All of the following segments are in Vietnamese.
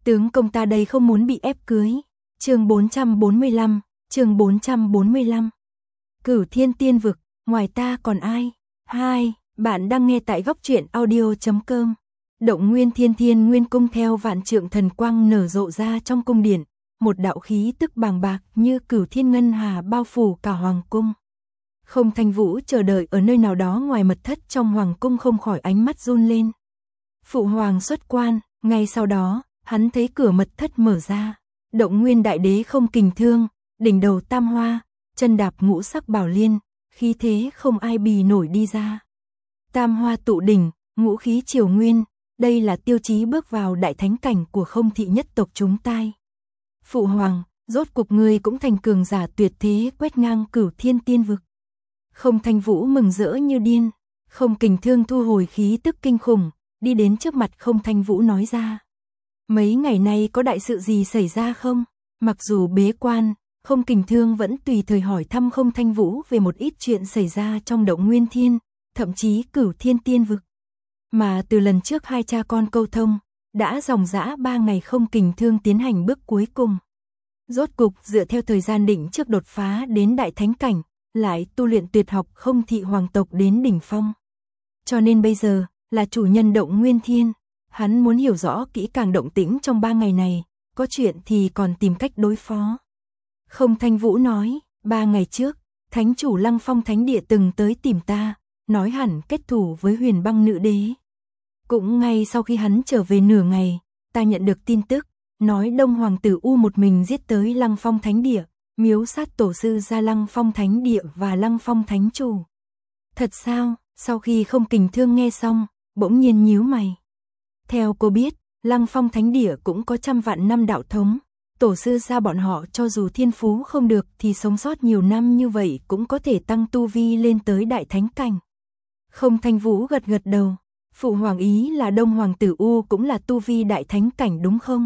Tướng công ta đây không muốn bị ép cưới. Chương 445, chương 445. Cửu Thiên Tiên Vực, ngoài ta còn ai? Hai, bạn đang nghe tại góc truyện audio.com. Động Nguyên Thiên Thiên Nguyên Cung theo vạn trượng thần quang nở rộ ra trong cung điện, một đạo khí tức bàng bạc như cửu thiên ngân hà bao phủ cả hoàng cung. Không Thanh Vũ chờ đợi ở nơi nào đó ngoài mật thất trong hoàng cung không khỏi ánh mắt run lên. Phụ hoàng xuất quan, ngay sau đó, hắn thấy cửa mật thất mở ra. Động Nguyên Đại Đế Không Kình Thương, đỉnh đầu tam hoa, chân đạp ngũ sắc bảo liên, khí thế không ai bì nổi đi ra. Tam hoa tụ đỉnh, ngũ khí triều nguyên, đây là tiêu chí bước vào đại thánh cảnh của Không thị nhất tộc chúng tai. Phụ hoàng, rốt cục ngươi cũng thành cường giả tuyệt thế quét ngang cửu thiên tiên vực. Không Thanh Vũ mừng rỡ như điên, Không Kình Thương thu hồi khí tức kinh khủng, đi đến trước mặt Không Thanh Vũ nói ra. Mấy ngày nay có đại sự gì xảy ra không? Mặc dù bế quan, Không Kình Thương vẫn tùy thời hỏi thăm Không Thanh Vũ về một ít chuyện xảy ra trong Động Nguyên Thiên, thậm chí cửu thiên tiên vực. Mà từ lần trước hai cha con câu thông, đã dòng dã 3 ngày Không Kình Thương tiến hành bước cuối cùng. Rốt cục dựa theo thời gian định trước đột phá đến đại thánh cảnh, lại tu luyện tuyệt học Không thị hoàng tộc đến đỉnh phong. Cho nên bây giờ, là chủ nhân Động Nguyên Thiên, hắn muốn hiểu rõ kỹ càng động tĩnh trong 3 ngày này, có chuyện thì còn tìm cách đối phó. Không Thanh Vũ nói, 3 ngày trước, thánh chủ Lăng Phong Thánh Địa từng tới tìm ta, nói hẳn kết thù với Huyền Băng Nữ Đế. Cũng ngay sau khi hắn trở về nửa ngày, ta nhận được tin tức, nói Đông Hoàng tử U một mình giết tới Lăng Phong Thánh Địa, miếu sát tổ sư ra Lăng Phong Thánh Địa và Lăng Phong Thánh Chủ. Thật sao? Sau khi Không Kình Thương nghe xong, bỗng nhiên nhíu mày. Theo cô biết, Lăng Phong Thánh Địa cũng có trăm vạn năm đạo thống, tổ sư gia bọn họ cho dù thiên phú không được thì sống sót nhiều năm như vậy cũng có thể tăng tu vi lên tới đại thánh cảnh. Không Thanh Vũ gật gật đầu, phụ hoàng ý là Đông Hoàng tử U cũng là tu vi đại thánh cảnh đúng không?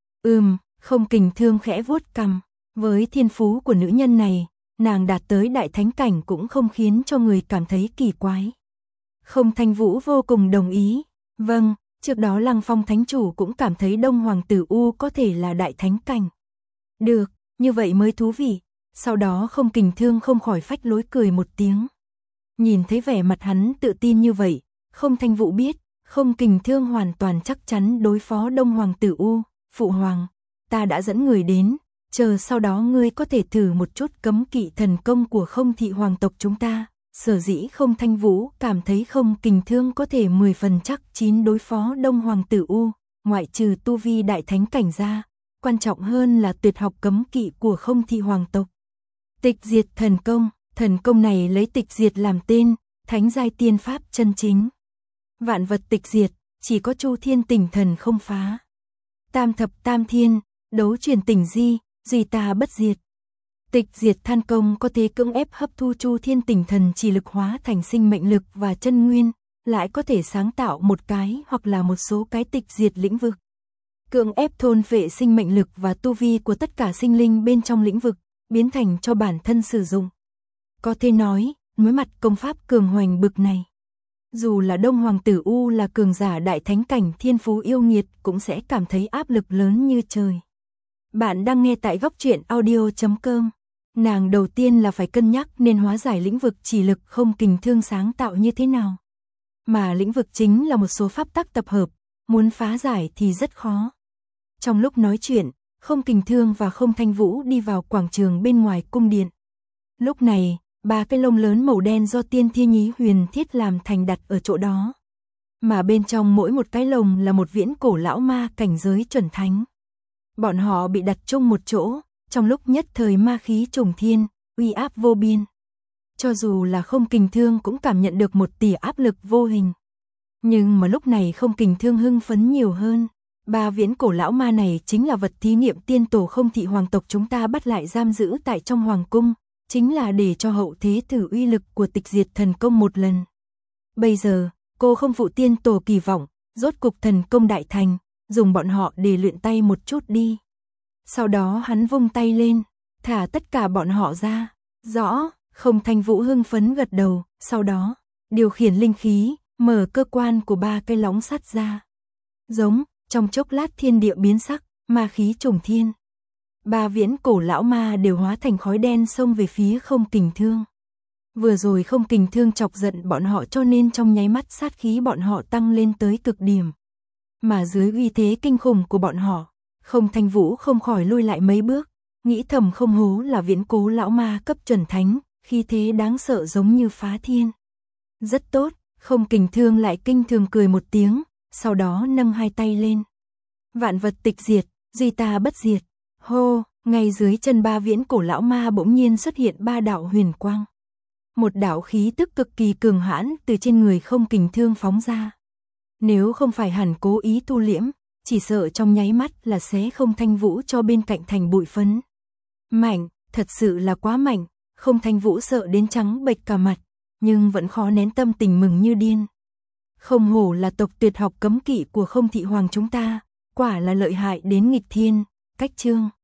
Không Kình Thương khẽ vuốt cằm, với thiên phú của nữ nhân này, nàng đạt tới đại thánh cảnh cũng không khiến cho người cảm thấy kỳ quái. Không Thanh Vũ vô cùng đồng ý, vâng. Trước đó Lăng Phong Thánh Chủ cũng cảm thấy Đông Hoàng tử U có thể là đại thánh cảnh. Được, như vậy mới thú vị. Sau đó Không Kình Thương không khỏi phách lối cười một tiếng. Nhìn thấy vẻ mặt hắn tự tin như vậy, Không Thanh Vũ biết, Không Kình Thương hoàn toàn chắc chắn đối phó Đông Hoàng tử U. Phụ hoàng, ta đã dẫn người đến, chờ sau đó ngươi có thể thử một chút cấm kỵ thần công của Không thị hoàng tộc chúng ta. Sở dĩ Không Thanh Vũ cảm thấy Không Kình Thương có thể 10 phần chắc chín đối phó Đông Hoàng tử U, ngoại trừ tu vi đại thánh cảnh ra, quan trọng hơn là tuyệt học cấm kỵ của Không thị hoàng tộc. Tịch diệt thần công này lấy tịch diệt làm tên, thánh giai tiên pháp chân chính. Vạn vật tịch diệt, chỉ có Chu Thiên Tỉnh Thần không phá. Tam thập tam thiên, đấu truyền tỉnh di, duy ta bất diệt. Tịch diệt than công có thể cưỡng ép hấp thu Chu Thiên Tỉnh Thần chỉ lực hóa thành sinh mệnh lực và chân nguyên, lại có thể sáng tạo một cái hoặc là một số cái tịch diệt lĩnh vực. Cưỡng ép thôn phệ sinh mệnh lực và tu vi của tất cả sinh linh bên trong lĩnh vực, biến thành cho bản thân sử dụng. Có thể nói, đối mặt công pháp cường hoành bực này, dù là Đông Hoàng tử U là cường giả đại thánh cảnh thiên phú yêu nghiệt cũng sẽ cảm thấy áp lực lớn như trời. Bạn đang nghe tại góc truyện audio.com. Nàng đầu tiên là phải cân nhắc nên hóa giải lĩnh vực chỉ lực Không Kình Thương sáng tạo như thế nào. Mà lĩnh vực chính là một số pháp tắc tập hợp, muốn phá giải thì rất khó. Trong lúc nói chuyện, Không Kình Thương và Không Thanh Vũ đi vào quảng trường bên ngoài cung điện. Lúc này, 3 cái lông lớn màu đen do Tiên Thiên Nhí Huyền Thiết làm thành đặt ở chỗ đó. Mà bên trong mỗi một cái lồng là một viễn cổ lão ma cảnh giới chuẩn thánh. Bọn họ bị đặt chung một chỗ, trong lúc nhất thời ma khí trùng thiên, uy áp vô biên. Cho dù là Không Kình Thương cũng cảm nhận được một tỉ áp lực vô hình. Nhưng mà lúc này Không Kình Thương hưng phấn nhiều hơn. 3 viễn cổ lão ma này chính là vật thí nghiệm tiên tổ Không thị hoàng tộc chúng ta bắt lại giam giữ tại trong hoàng cung, chính là để cho hậu thế thử uy lực của tịch diệt thần công một lần. Bây giờ, cô Không phụ tiên tổ kỳ vọng, rốt cục thần công đại thành, dùng bọn họ để luyện tay một chút đi. Sau đó hắn vung tay lên, thả tất cả bọn họ ra. Rõ, Không Thanh Vũ hưng phấn gật đầu, sau đó, điều khiển linh khí, mở cơ quan của 3 cái lóng sắt ra. Giống, Trong chốc lát thiên địa biến sắc, ma khí trùng thiên. 3 viễn cổ lão ma đều hóa thành khói đen xông về phía Không Kình Thương. Vừa rồi Không Kình Thương chọc giận bọn họ cho nên trong nháy mắt sát khí bọn họ tăng lên tới cực điểm. Mà dưới uy thế kinh khủng của bọn họ, Không Thanh Vũ không khỏi lui lại mấy bước, nghĩ thầm không hố là viễn cố lão ma cấp chuẩn thánh, khi thế đáng sợ giống như phá thiên. Rất tốt, Không Kình Thương lại kinh thường cười một tiếng, sau đó nâng 2 tay lên. Vạn vật tịch diệt, duy ta bất diệt. Hô, ngay dưới chân 3 viễn cổ lão ma bỗng nhiên xuất hiện 3 đạo huyền quang. Một đạo khí tức cực kỳ cường hãn từ trên người Không Kình Thương phóng ra. Nếu không phải hẳn cố ý tu liễm, chỉ sợ trong nháy mắt là xé Không Thanh Vũ cho bên cạnh thành bụi phấn. Mạnh, thật sự là quá mạnh, Không Thanh Vũ sợ đến trắng bệch cả mặt, nhưng vẫn khó nén tâm tình mừng như điên. Không hổ là tộc tuyệt học cấm kỵ của Không thị hoàng chúng ta, quả là lợi hại đến nghịch thiên, cách chương.